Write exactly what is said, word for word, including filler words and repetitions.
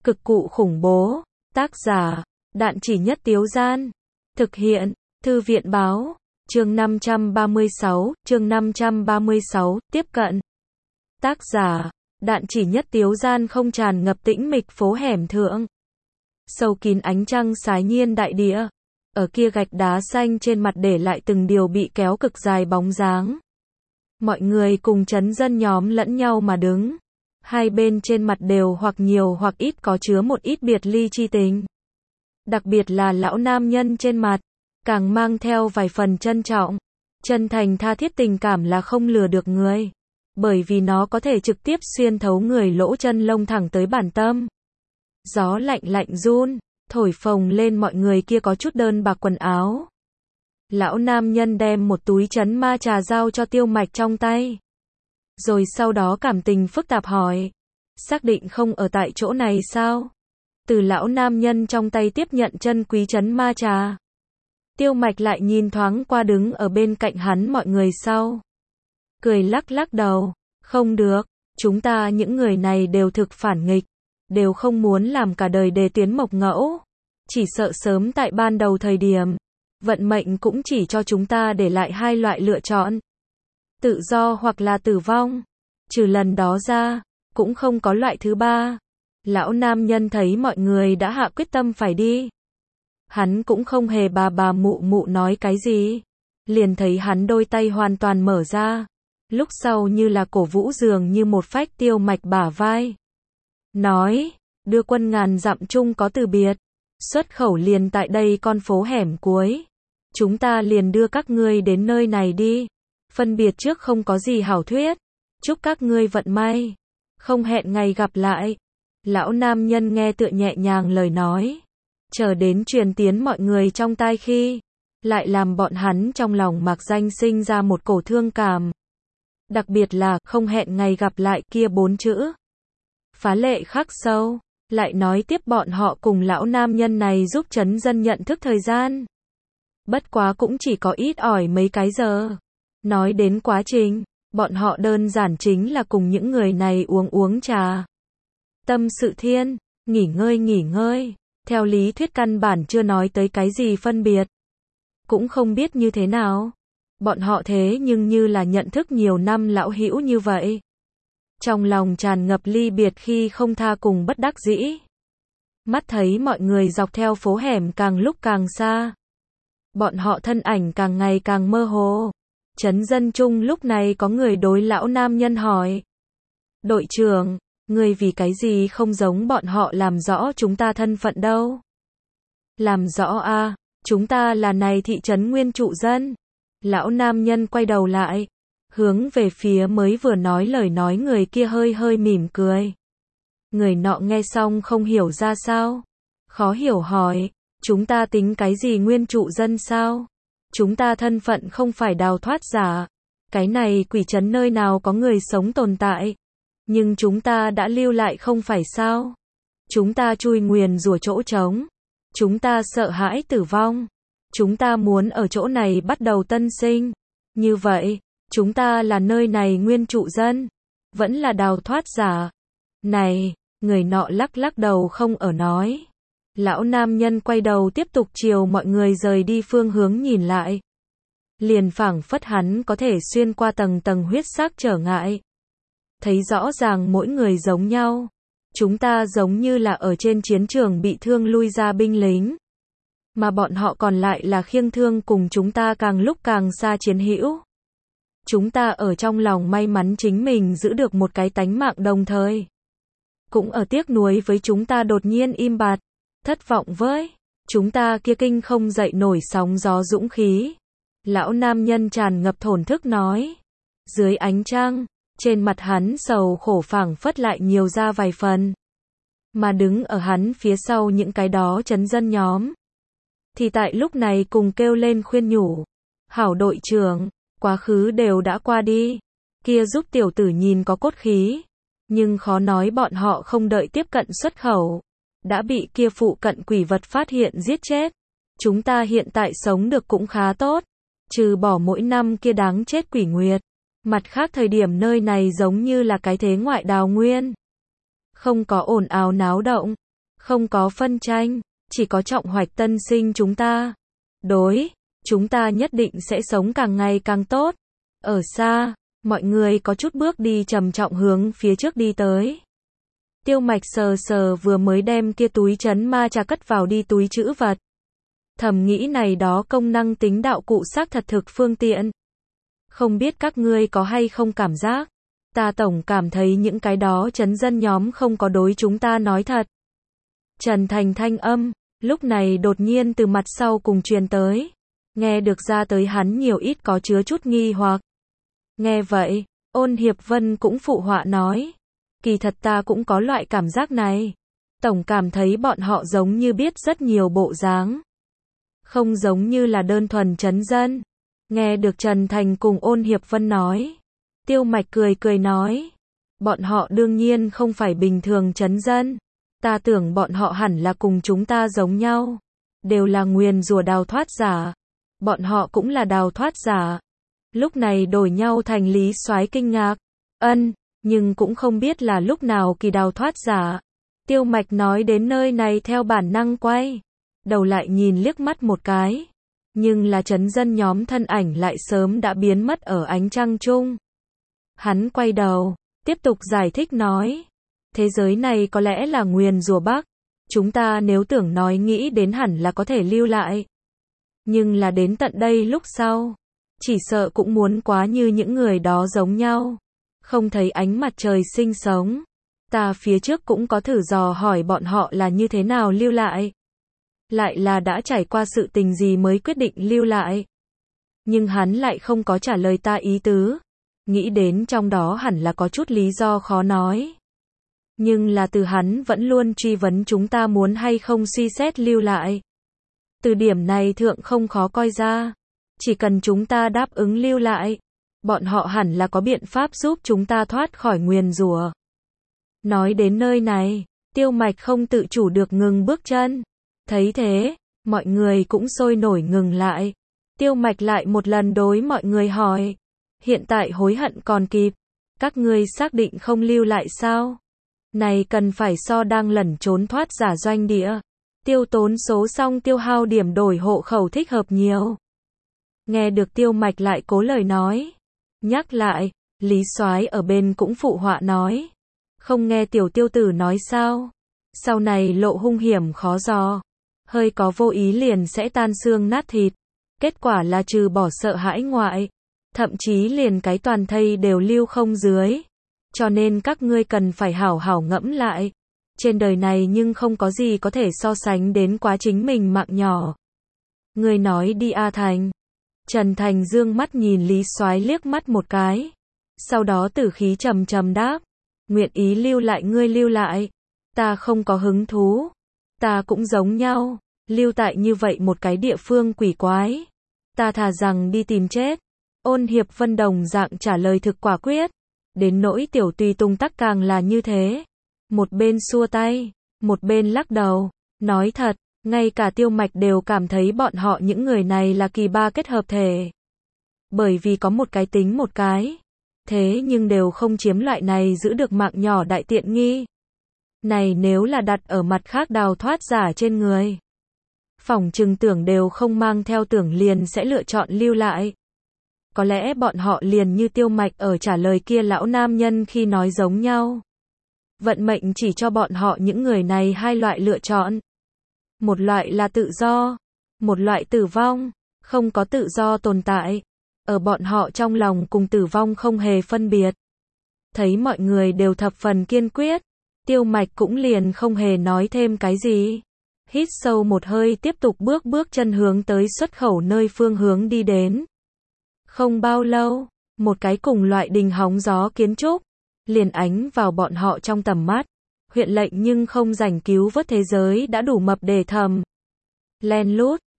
Cực cụ khủng bố. Tác giả, Đạn Chỉ Nhất Tiếu Gian. Thực hiện, Thư viện báo. Chương năm trăm ba mươi sáu, chương năm trăm ba mươi sáu, tiếp cận. Tác giả, Đạn Chỉ Nhất Tiếu Gian. Không tràn ngập tĩnh mịch phố hẻm thượng. Sâu kín ánh trăng sái nhiên đại địa. Ở kia gạch đá xanh trên mặt để lại từng điều bị kéo cực dài bóng dáng. Mọi người cùng chấn dân nhóm lẫn nhau mà đứng. Hai bên trên mặt đều hoặc nhiều hoặc ít có chứa một ít biệt ly chi tình. Đặc biệt là lão nam nhân trên mặt, càng mang theo vài phần trân trọng. Chân thành tha thiết tình cảm là không lừa được người. Bởi vì nó có thể trực tiếp xuyên thấu người lỗ chân lông thẳng tới bản tâm. Gió lạnh lạnh run, thổi phồng lên mọi người kia có chút đơn bạc quần áo. Lão nam nhân đem một túi chấn ma trà giao cho Tiêu Mạch trong tay. Rồi sau đó cảm tình phức tạp hỏi. Xác định không ở tại chỗ này sao? Từ lão nam nhân trong tay tiếp nhận chân quý chấn ma trà. Tiêu Mạch lại nhìn thoáng qua đứng ở bên cạnh hắn mọi người sau. Cười lắc lắc đầu. Không được, chúng ta những người này đều thực phản nghịch. Đều không muốn làm cả đời đề tuyến mộc ngẫu. Chỉ sợ sớm tại ban đầu thời điểm. Vận mệnh cũng chỉ cho chúng ta để lại hai loại lựa chọn. Tự do hoặc là tử vong. Trừ lần đó ra, cũng không có loại thứ ba. Lão nam nhân thấy mọi người đã hạ quyết tâm phải đi. Hắn cũng không hề bà bà mụ mụ nói cái gì. Liền thấy hắn đôi tay hoàn toàn mở ra. Lúc sau như là cổ vũ dường như một phách Tiêu Mạch bả vai. Nói, đưa quân ngàn dặm chung có từ biệt. Xuất khẩu liền tại đây con phố hẻm cuối. Chúng ta liền đưa các ngươi đến nơi này đi. Phân biệt trước không có gì hảo thuyết. Chúc các ngươi vận may. Không hẹn ngày gặp lại. Lão nam nhân nghe tựa nhẹ nhàng lời nói. Chờ đến truyền tiến mọi người trong tai khi. Lại làm bọn hắn trong lòng mạc danh sinh ra một cổ thương cảm. Đặc biệt là không hẹn ngày gặp lại kia bốn chữ. Phá lệ khắc sâu. Lại nói tiếp bọn họ cùng lão nam nhân này giúp chấn dân nhận thức thời gian. Bất quá cũng chỉ có ít ỏi mấy cái giờ. Nói đến quá trình, bọn họ đơn giản chính là cùng những người này uống uống trà. Tâm sự thiên, nghỉ ngơi nghỉ ngơi. Theo lý thuyết căn bản chưa nói tới cái gì phân biệt. Cũng không biết như thế nào. Bọn họ thế nhưng như là nhận thức nhiều năm lão hữu như vậy. Trong lòng tràn ngập ly biệt khi không tha cùng bất đắc dĩ. Mắt thấy mọi người dọc theo phố hẻm càng lúc càng xa. Bọn họ thân ảnh càng ngày càng mơ hồ. Chấn dân chung lúc này có người đối lão nam nhân hỏi. Đội trưởng, người vì cái gì không giống bọn họ làm rõ chúng ta thân phận đâu? Làm rõ a, chúng ta là này thị trấn nguyên trụ dân. Lão nam nhân quay đầu lại. Hướng về phía mới vừa nói lời nói người kia hơi hơi mỉm cười. Người nọ nghe xong không hiểu ra sao. Khó hiểu hỏi. Chúng ta tính cái gì nguyên trụ dân sao? Chúng ta thân phận không phải đào thoát giả. Cái này quỷ trấn nơi nào có người sống tồn tại. Nhưng chúng ta đã lưu lại không phải sao? Chúng ta chui nguyền rủa chỗ trống. Chúng ta sợ hãi tử vong. Chúng ta muốn ở chỗ này bắt đầu tân sinh. Như vậy, chúng ta là nơi này nguyên trụ dân. Vẫn là đào thoát giả. Này, người nọ lắc lắc đầu không ở nói. Lão nam nhân quay đầu tiếp tục chiều mọi người rời đi phương hướng nhìn lại. Liền phảng phất hắn có thể xuyên qua tầng tầng huyết sắc trở ngại. Thấy rõ ràng mỗi người giống nhau. Chúng ta giống như là ở trên chiến trường bị thương lui ra binh lính. Mà bọn họ còn lại là khiêng thương cùng chúng ta càng lúc càng xa chiến hữu. Chúng ta ở trong lòng may mắn chính mình giữ được một cái tánh mạng đồng thời. Cũng ở tiếc nuối với chúng ta đột nhiên im bặt. Thất vọng với chúng ta kia kinh không dậy nổi sóng gió dũng khí. Lão nam nhân tràn ngập thổn thức nói. Dưới ánh trăng, trên mặt hắn sầu khổ phảng phất lại nhiều ra vài phần. Mà đứng ở hắn phía sau những cái đó chấn dân nhóm. Thì tại lúc này cùng kêu lên khuyên nhủ. Hảo đội trưởng, quá khứ đều đã qua đi. Kia giúp tiểu tử nhìn có cốt khí. Nhưng khó nói bọn họ không đợi tiếp cận xuất khẩu. Đã bị kia phụ cận quỷ vật phát hiện giết chết. Chúng ta hiện tại sống được cũng khá tốt. Trừ bỏ mỗi năm kia đáng chết quỷ nguyệt. Mặt khác thời điểm nơi này giống như là cái thế ngoại đào nguyên. Không có ồn ào náo động. Không có phân tranh, chỉ có trọng hoạch tân sinh chúng ta. Đối, chúng ta nhất định sẽ sống càng ngày càng tốt. Ở xa, mọi người có chút bước đi trầm trọng hướng phía trước đi tới. Tiêu Mạch sờ sờ vừa mới đem kia túi trấn ma trà cất vào đi túi trữ vật. Thầm nghĩ này đó công năng tính đạo cụ xác thật thực phương tiện. Không biết các ngươi có hay không cảm giác, ta tổng cảm thấy những cái đó trấn dân nhóm không có đối chúng ta nói thật. Trần Thành thanh âm, lúc này đột nhiên từ mặt sau cùng truyền tới. Nghe được ra tới hắn nhiều ít có chứa chút nghi hoặc. Nghe vậy, Ôn Hiệp Vân cũng phụ họa nói. Kỳ thật ta cũng có loại cảm giác này. Tổng cảm thấy bọn họ giống như biết rất nhiều bộ dáng. Không giống như là đơn thuần trấn dân. Nghe được Trần Thành cùng Ôn Hiệp Vân nói. Tiêu Mạch cười cười nói. Bọn họ đương nhiên không phải bình thường trấn dân. Ta tưởng bọn họ hẳn là cùng chúng ta giống nhau. Đều là nguyền rủa đào thoát giả. Bọn họ cũng là đào thoát giả. Lúc này đổi nhau thành Lý Soái kinh ngạc. Ân, nhưng cũng không biết là lúc nào kỳ đào thoát giả. Tiêu Mạch nói đến nơi này theo bản năng quay. Đầu lại nhìn liếc mắt một cái. Nhưng là trấn dân nhóm thân ảnh lại sớm đã biến mất ở ánh trăng chung. Hắn quay đầu, tiếp tục giải thích nói. Thế giới này có lẽ là nguyền rủa Bắc. Chúng ta nếu tưởng nói nghĩ đến hẳn là có thể lưu lại. Nhưng là đến tận đây lúc sau. Chỉ sợ cũng muốn quá như những người đó giống nhau. Không thấy ánh mặt trời sinh sống. Ta phía trước cũng có thử dò hỏi bọn họ là như thế nào lưu lại. Lại là đã trải qua sự tình gì mới quyết định lưu lại. Nhưng hắn lại không có trả lời ta ý tứ. Nghĩ đến trong đó hẳn là có chút lý do khó nói. Nhưng là từ hắn vẫn luôn truy vấn chúng ta muốn hay không suy xét lưu lại. Từ điểm này thượng không khó coi ra. Chỉ cần chúng ta đáp ứng lưu lại. Bọn họ hẳn là có biện pháp giúp chúng ta thoát khỏi nguyền rủa. Nói đến nơi này, Tiêu Mạch không tự chủ được ngừng bước chân. Thấy thế, mọi người cũng sôi nổi ngừng lại. Tiêu Mạch lại một lần đối mọi người hỏi. Hiện tại hối hận còn kịp. Các ngươi xác định không lưu lại sao? Này cần phải so đang lẩn trốn thoát giả doanh địa. Tiêu tốn số xong tiêu hao điểm đổi hộ khẩu thích hợp nhiều. Nghe được Tiêu Mạch lại cố lời nói. Nhắc lại, Lý Soái ở bên cũng phụ họa nói. Không nghe tiểu tiêu tử nói sao? Sau này lộ hung hiểm khó dò. Hơi có vô ý liền sẽ tan xương nát thịt. Kết quả là trừ bỏ sợ hãi ngoại. Thậm chí liền cái toàn thây đều lưu không dưới. Cho nên các ngươi cần phải hảo hảo ngẫm lại. Trên đời này nhưng không có gì có thể so sánh đến quá chính mình mạng nhỏ. Ngươi nói đi A Thành. Trần Thành dương mắt nhìn Lý Soái liếc mắt một cái. Sau đó tử khí trầm trầm đáp. Nguyện ý lưu lại ngươi lưu lại. Ta không có hứng thú. Ta cũng giống nhau. Lưu tại như vậy một cái địa phương quỷ quái. Ta thà rằng đi tìm chết. Ôn Hiệp Vân đồng dạng trả lời thực quả quyết. Đến nỗi tiểu tùy tung tắc càng là như thế. Một bên xua tay, một bên lắc đầu. Nói thật, ngay cả Tiêu Mạch đều cảm thấy bọn họ những người này là kỳ ba kết hợp thể. Bởi vì có một cái tính một cái. Thế nhưng đều không chiếm loại này giữ được mạng nhỏ đại tiện nghi. Này nếu là đặt ở mặt khác đào thoát giả trên người. Phỏng chừng tưởng đều không mang theo tưởng liền sẽ lựa chọn lưu lại. Có lẽ bọn họ liền như Tiêu Mạch ở trả lời kia lão nam nhân khi nói giống nhau. Vận mệnh chỉ cho bọn họ những người này hai loại lựa chọn. Một loại là tự do, một loại tử vong, không có tự do tồn tại. Ở bọn họ trong lòng cùng tử vong không hề phân biệt. Thấy mọi người đều thập phần kiên quyết, Tiêu Mạch cũng liền không hề nói thêm cái gì. Hít sâu một hơi tiếp tục bước bước chân hướng tới xuất khẩu nơi phương hướng đi đến. Không bao lâu, một cái cùng loại đình hóng gió kiến trúc, liền ánh vào bọn họ trong tầm mắt. Huyện lệnh nhưng không rảnh cứu vớt thế giới đã đủ mập để thầm. Len lút,